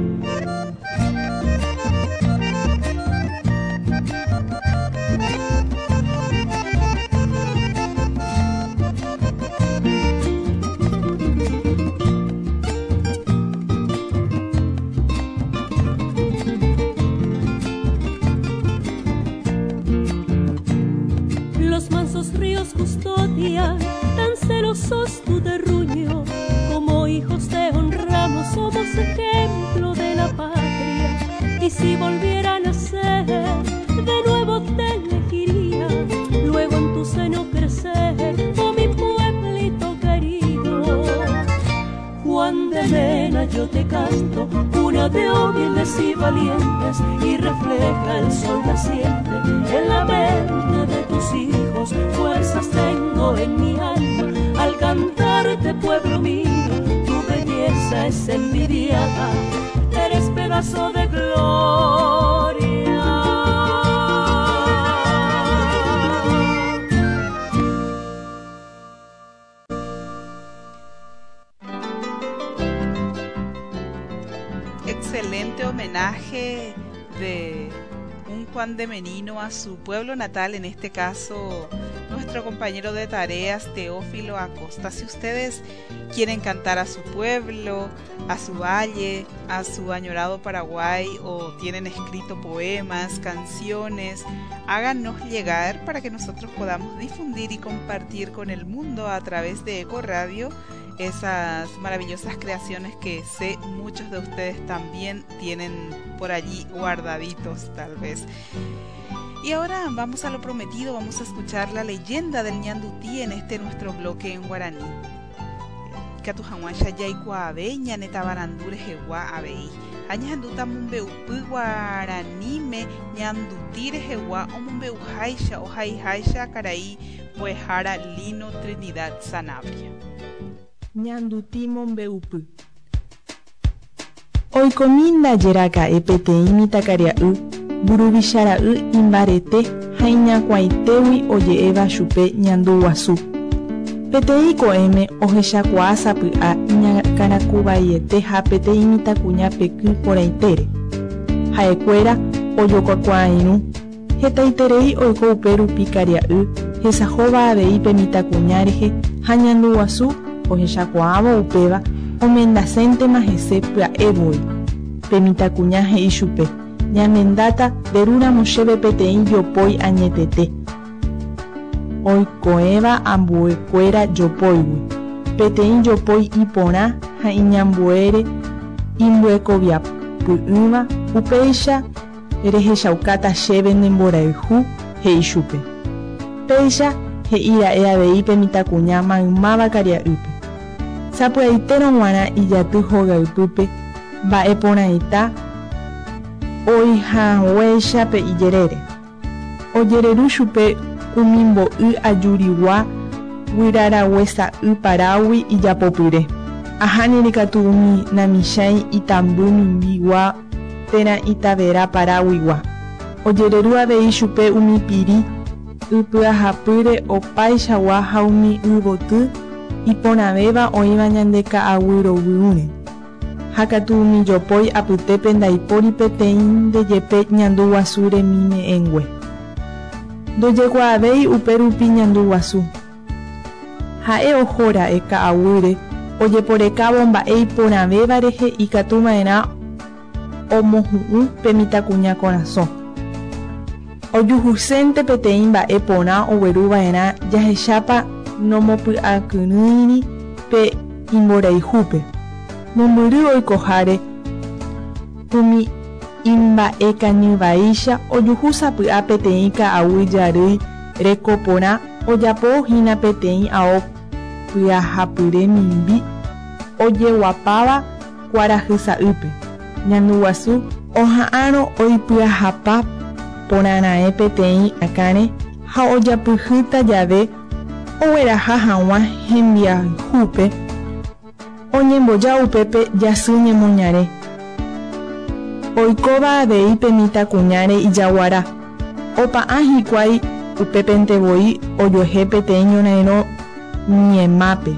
Speaker 10: Ríos custodia, tan celosos tu terruño, como hijos te honramos, somos ejemplo de la patria, y si volviera a nacer, de nuevo te elegiría, luego en tu seno crecer, oh mi pueblito querido. Juan de Mena, yo te canto una de humildes y valientes, y refleja el sol naciente en la mente de tus hijos. Fuerzas tengo en mi alma al cantarte, pueblo mío, tu belleza es envidiada, eres pedazo de gloria.
Speaker 2: Excelente homenaje de un Juan de Menino a su pueblo natal, en este caso nuestro compañero de tareas Teófilo Acosta. Si ustedes quieren cantar a su pueblo, a su valle, a su añorado Paraguay, o tienen escrito poemas, canciones, háganos llegar para que nosotros podamos difundir y compartir con el mundo a través de Eco Radio esas maravillosas creaciones que sé muchos de ustedes también tienen por allí guardaditos tal vez. Y ahora vamos a lo prometido, vamos a escuchar la leyenda del ñandutí en este nuestro bloque en guaraní. Katujahuansha yaikua abei, ñaneta barandure jewa abei. Añanduta mumbeupi guaraní me ñandutire jewa o mumbeujaisha o jaijaisha carai puejara Lino Trinidad Sanabria.
Speaker 17: Ñanduti mombeupi. Oikominda yeraka epeteimi takaria'y buruvichara'y imbarete haiñakuaitewi oje'éva chupe ñandu guasu. Peteĩ ko'ẽme ohechakuaa sapy'a iñakãrakuvaiete ha peteĩ mitãkuña peky porãitere. Ha'ekuéra ojokakuaa'irũ. Hetaiterei oiko upe rupi karia'y hesahóva avei pe mitãkuña rehe ha ñandu guasu ohechakuaávo upéva omendaséntema hese pya'evoi. Pe mitãkuña he'i chupe: ñamendáta derúramo chéve peteĩ jopói añetete. Oiko'ẽva ambuekuéra jopóigui. Peteĩ jopói iporã ha iñambuére imbuekoviapy'ỹva upéicha rehechaukáta chéve nemborayhu, he'i chupe. Péicha he'íra'e avei pe mitãkuña maymáva karia'ýpe. Sapy'aitérõ g̃uarã ijaty hogaypýpe mba'eporãita oihaguéicha pe ijerére. Ojereru chupe umi mbo'y ajurigua guiraraguesa'y parágui ijapopyre. Ahánirikatu umi namichãi itamby mimbigua térã itavera paráguigua. Ojereru avei chupe umi piri ipyahapýre opaichagua ha umi yvoty iporãvéva oĩva ñande ka'aguyrovy'ỹre. Ha katu umi jopói apytépe ndaipóri peteĩ ndejepe ñandu guasu remime'ẽngue. Ndojekuaavéi upérupi ñandu guasu. Ha'e ohóra'e ka'aguyre ojeporekávo mba'e iporãvéva rehe ikatuva'erã omohu'ũ pe mitãkuña korasõ. Ojuhusénte peteĩ mba'e porã ogueruva'erã jahechápa nomopy'akyrỹiri pe imboraihúpe. Mombyry oikoháre umi imba'ekañyvaícha ojuhu sapy'a peteĩ ka'aguy jarýi rekoporã ojapohína peteĩ ao pyahapyre mimbi ojeguapáva kuarahy sa'ýpe. Ñandu guasu oha'ãrõ oipyahapa porãra'e peteĩ akãre ha ojapyhýta jave ogueraha hag̃ua hembiayhúpe oñemboja upépe jasy ñemoñare. Oikóva avei pe mitãkuñáre ijaguara. Opa'ã hikuái upépentevoi ojohe peteĩ ñorairõ ñemápe.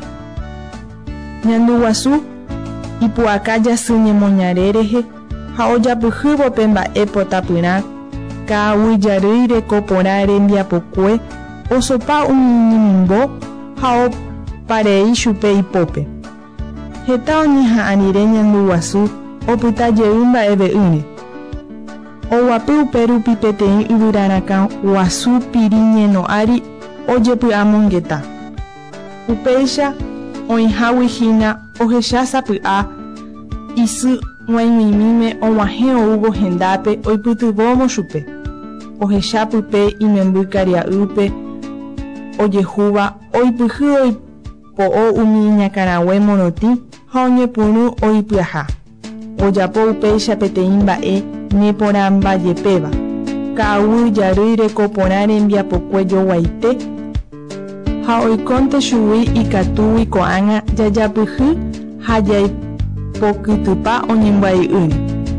Speaker 17: Ñandu guasu ipu'aka jasy ñemoñare rehe ha ojapyhývope mba'e potapyrã ka'aguyjarýi reko porã rembiapokue osopa umi ñemombo ha oparei chupe ipópe. Heta oñeha'ãrire ñandu guasu opytajey mba'eve'ỹre. Oguapy upérupi peteĩ yvyrarakã guasu piriñeno'ári ojepy'amongeta. Upéicha oĩháguihína ohechásapy'a isy g̃uaig̃uimíme og̃uahẽ oúvo hendápe oipytyvõmo chupe. Ohecha pype imemby karia'ýpe ojehúva oipyhy oipo'o umi iñakãrague morotĩ ha oñepyrũ oipyaha. Ojapo upéicha peteĩ mba'e neporãmbajepéva. Ka'aguy jarýi reko porã rembiapokue joguaite ha oikónte chugui ikatúgui ko'ág̃a jajapyhy ha jaipokytypa oñembya'y'ýre.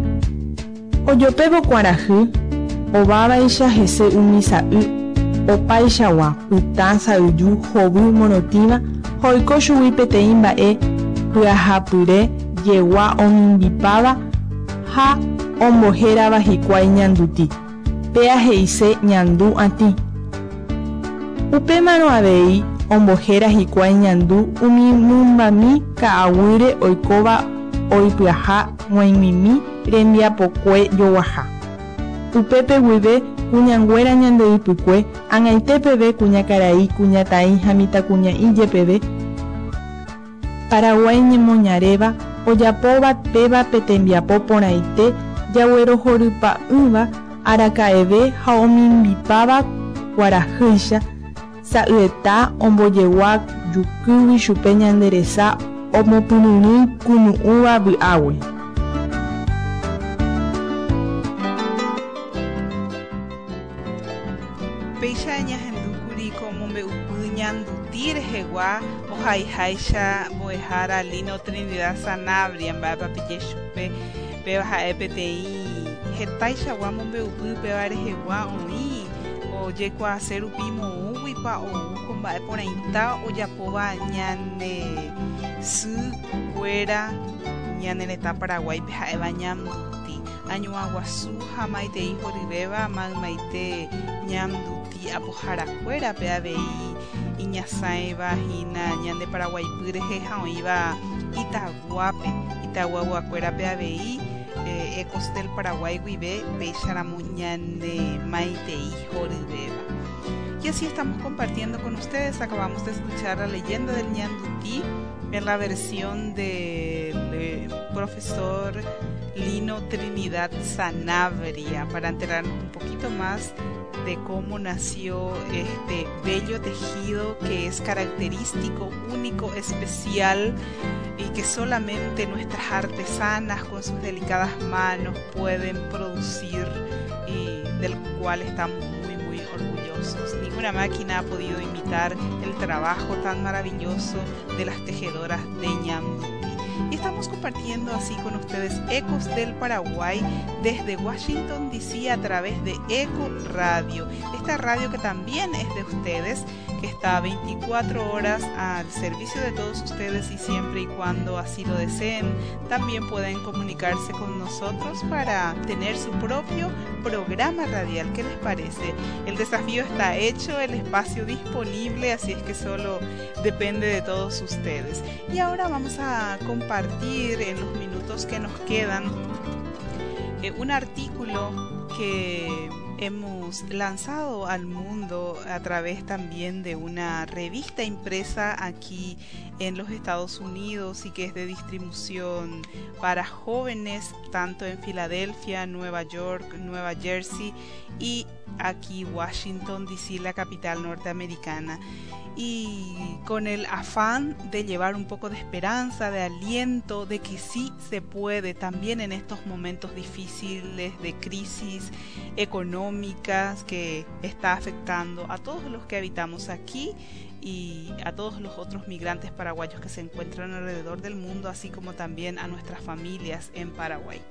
Speaker 17: Ojopévo kuarahy ovávaicha hese umi sa'y opaichagua pytã sa'yju hovy morotĩva ha oiko chugui peteĩ mba'e pyahapyre jegua omimbipáva ha ombohérava hikuái ñanduti péa he'ise ñandu atĩ. Upémarõ avei ombohéra hikuái ñandu umi mymbami ka'aguyre oikóva oipyaha g̃uaig̃uimi rembiapokue joguaha. Upépe guive kuñanguéra ñande'ypykue ag̃aitépeve kuñakarai kuñatai ha mitãkuña'i jepeve Paraguay ñemoñaréva ojapóva péva petembiapo porãite jaguerohorypa'ỹva araka'eve ha omimbipáva kuarahýicha sa'yeta ombojegua jukýgui chupe ñanderesa omopyryrỹi kuñu'ũva vy'águi.
Speaker 2: Péicha ñahendúkuri ko mombe'upy ñanduti rehegua ohaiháicha mbo'ehára Lino Trinidad Sanabria mba'épapeje chupe péva ha'e peteĩ hetaichagua mombe'upy péva rehegua oĩ ojekuaase rupi moũguipa ou ko mba'e porãita ojapóva ñane sy kuéra ñane retã Paraguáipe ha'éva ñanduti añuã guasu ha maitei horyvéva maymaite ñanduti apoharakuérape avei iñasãiva hína ñande Paraguaipy rehe ha oĩva Itaguape Itaguaguakuérape avei eh, Ecos del Paraguay guive péicharamo ñande maitei horyvéva. Y así estamos compartiendo con ustedes. Acabamos de escuchar la leyenda del ñandutí en la versión del eh, profesor Lino Trinidad Sanabria, para enterarnos un poquito más de cómo nació este bello tejido que es característico, único, especial y que solamente nuestras artesanas con sus delicadas manos pueden producir y del cual estamos muy muy orgullosos. Ninguna máquina ha podido imitar el trabajo tan maravilloso de las tejedoras de ñandutí. Y estamos compartiendo así con ustedes Ecos del Paraguay desde Washington D C a través de Eco Radio, esta radio que también es de ustedes, que está veinticuatro horas al servicio de todos ustedes y siempre y cuando así lo deseen, también pueden comunicarse con nosotros para tener su propio programa radial. ¿Qué les parece? El desafío está hecho, el espacio disponible, así es que solo depende de todos ustedes. Y ahora vamos a compartir en los minutos que nos quedan eh, un artículo que hemos lanzado al mundo a través también de una revista impresa aquí en los Estados Unidos y que es de distribución para jóvenes tanto en Filadelfia, Nueva York, Nueva Jersey y aquí Washington D C, la capital norteamericana, y con el afán de llevar un poco de esperanza, de aliento, de que sí se puede también en estos momentos difíciles de crisis económicas que está afectando a todos los que habitamos aquí y a todos los otros migrantes paraguayos que se encuentran alrededor del mundo, así como también a nuestras familias en Paraguay.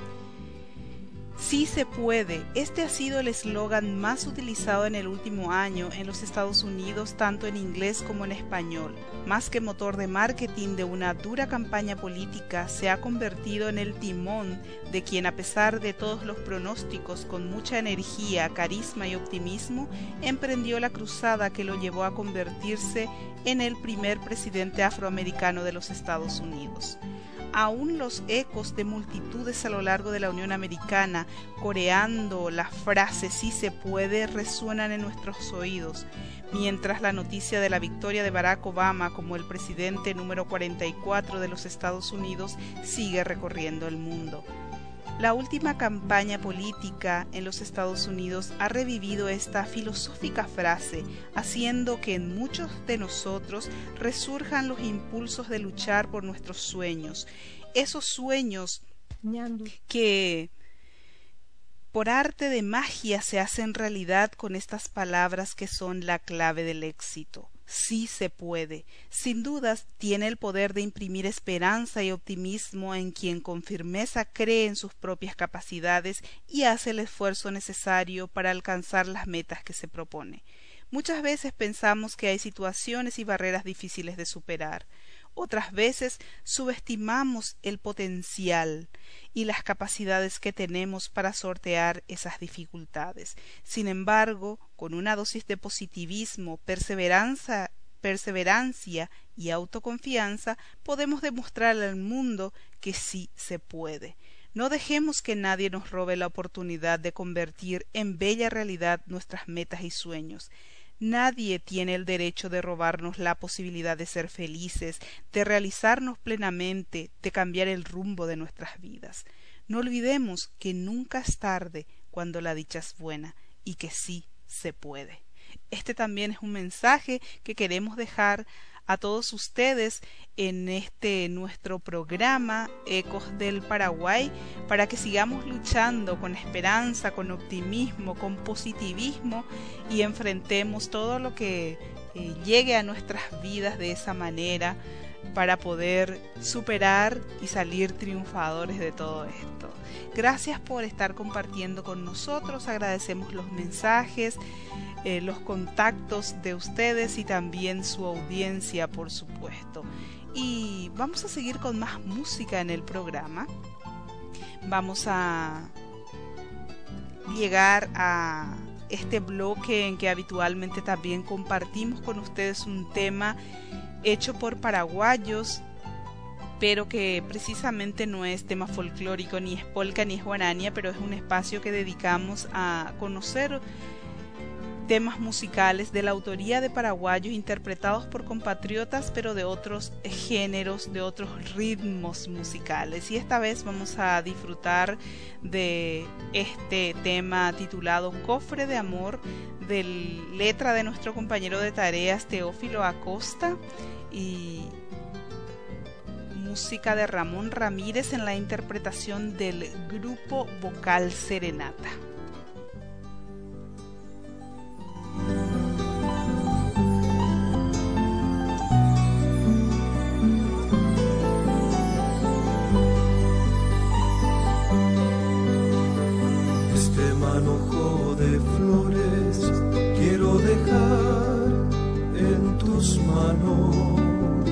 Speaker 2: Sí se puede. Este ha sido el eslogan más utilizado en el último año en los Estados Unidos, tanto en inglés como en español. Más que motor de marketing de una dura campaña política, se ha convertido en el timón de quien, a pesar de todos los pronósticos, con mucha energía, carisma y optimismo, emprendió la cruzada que lo llevó a convertirse en el primer presidente afroamericano de los Estados Unidos. Aún los ecos de multitudes a lo largo de la Unión Americana coreando la frase "sí se puede" resuenan en nuestros oídos, mientras la noticia de la victoria de Barack Obama como el presidente número cuarenta y cuatro de los Estados Unidos sigue recorriendo el mundo. La última campaña política en los Estados Unidos ha revivido esta filosófica frase, haciendo que en muchos de nosotros resurjan los impulsos de luchar por nuestros sueños, esos sueños que por arte de magia se hacen realidad con estas palabras que son la clave del éxito. Sí se puede. Sin dudas tiene el poder de imprimir esperanza y optimismo en quien con firmeza cree en sus propias capacidades y hace el esfuerzo necesario para alcanzar las metas que se propone. Muchas veces pensamos que hay situaciones y barreras difíciles de superar. Otras veces subestimamos el potencial y las capacidades que tenemos para sortear esas dificultades. Sin embargo, con una dosis de positivismo, perseverancia, perseverancia y autoconfianza, podemos demostrar al mundo que sí se puede. No dejemos que nadie nos robe la oportunidad de convertir en bella realidad nuestras metas y sueños. Nadie tiene el derecho de robarnos la posibilidad de ser felices, de realizarnos plenamente, de cambiar el rumbo de nuestras vidas. No olvidemos que nunca es tarde cuando la dicha es buena y que sí se puede. Este también es un mensaje que queremos dejar a todos ustedes en este nuestro programa Ecos del Paraguay, para que sigamos luchando con esperanza, con optimismo, con positivismo y enfrentemos todo lo que eh, llegue a nuestras vidas de esa manera para poder superar y salir triunfadores de todo esto. Gracias por estar compartiendo con nosotros, agradecemos los mensajes, Eh, los contactos de ustedes y también su audiencia, por supuesto. Y vamos a seguir con más música en el programa. Vamos a llegar a este bloque en que habitualmente también compartimos con ustedes un tema hecho por paraguayos, pero que precisamente no es tema folclórico, ni es polca ni es guarania, pero es un espacio que dedicamos a conocer temas musicales de la autoría de paraguayos interpretados por compatriotas, pero de otros géneros, de otros ritmos musicales. Y esta vez vamos a disfrutar de este tema titulado Cofre de Amor, de letra de nuestro compañero de tareas Teófilo Acosta y música de Ramón Ramírez en la interpretación del grupo vocal Serenata.
Speaker 18: Este manojo de flores quiero dejar en tus manos,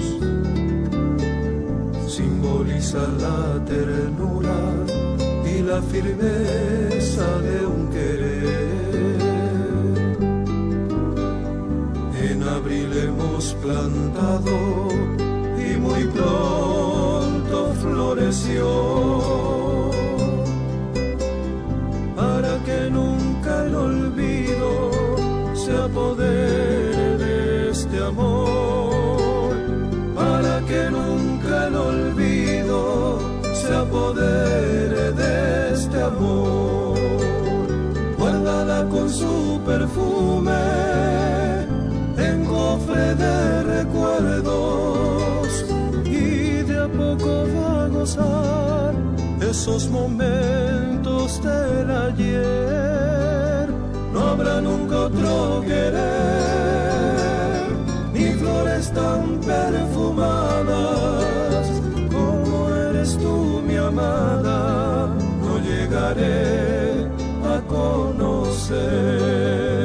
Speaker 18: simboliza la ternura y la firmeza de un querer. En abril hemos plantado y muy pronto floreció, para que nunca lo se apodere de este amor, para que nunca el olvido se apodere de este amor. Guárdala con su perfume en cofre de recuerdos, y de a poco va a gozar esos momentos del ayer. No habrá nunca otro querer, ni flores tan perfumadas como eres tú, mi amada. No llegaré a conocer.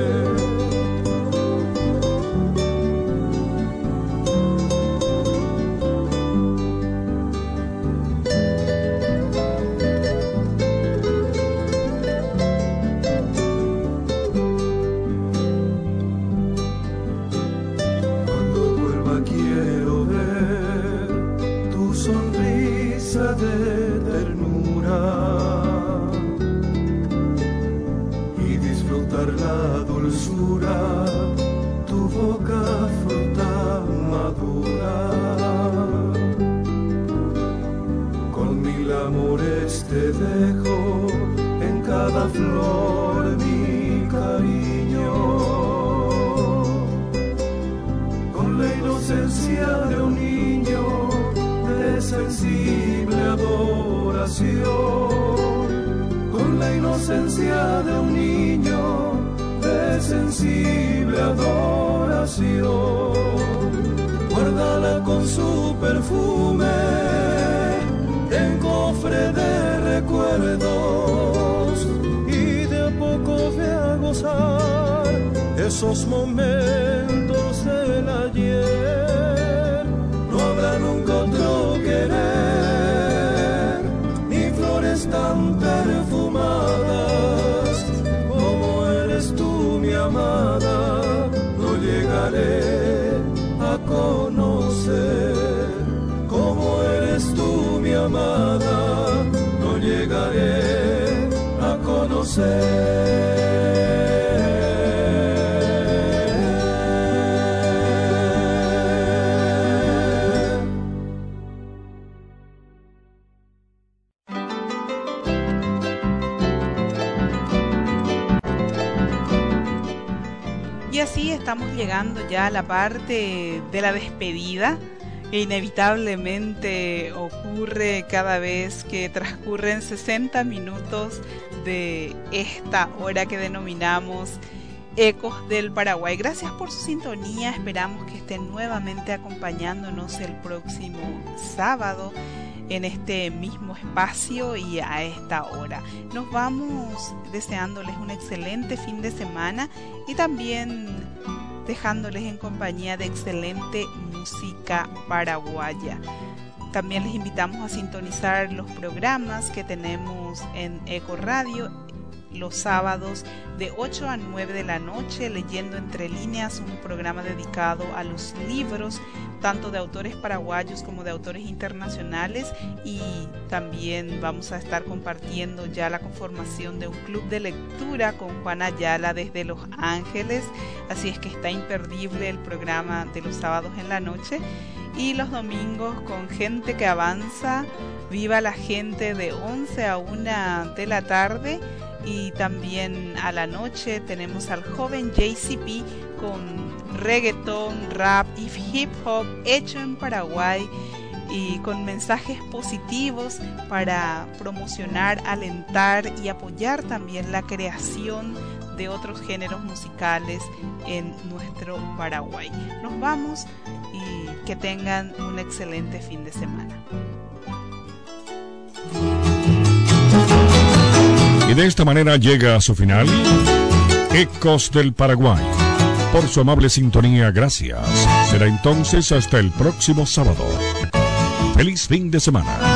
Speaker 18: De ternura y disfrutar la dulzura, tu boca fruta madura. Con mil amores te dejo en cada flor mi cariño, con la inocencia de un niño de sensible adoración, con la inocencia de un niño de sensible adoración. Guárdala con su perfume en cofre de recuerdos, y de a poco ve a gozar esos momentos del ayer. No habrá nunca otro querer, ni flores tan perfumadas como eres tú, mi amada. No llegaré a conocer como eres tú, mi amada. No llegaré a conocer.
Speaker 2: Y así estamos llegando ya a la parte de la despedida, que inevitablemente ocurre cada vez que transcurren sesenta minutos de esta hora que denominamos Ecos del Paraguay. Gracias por su sintonía, esperamos que estén nuevamente acompañándonos el próximo sábado en este mismo espacio y a esta hora. Nos vamos deseándoles un excelente fin de semana y también dejándoles en compañía de excelente música paraguaya. También les invitamos a sintonizar los programas que tenemos en Eco Radio los sábados de ocho a nueve de la noche, Leyendo Entre Líneas, un programa dedicado a los libros, tanto de autores paraguayos como de autores internacionales, y también vamos a estar compartiendo ya la conformación de un club de lectura con Juan Ayala desde Los Ángeles, así es que está imperdible el programa de los sábados en la noche. Y los domingos con Gente que Avanza, Viva la Gente, de once a una de la tarde. Y también a la noche tenemos al joven J C P con reggaetón, rap y hip hop hecho en Paraguay, y con mensajes positivos para promocionar, alentar y apoyar también la creación de otros géneros musicales en nuestro Paraguay. Nos vamos y que tengan un excelente fin de semana.
Speaker 1: Y de esta manera llega a su final Ecos del Paraguay. Por su amable sintonía, gracias. Será entonces hasta el próximo sábado. Feliz fin de semana.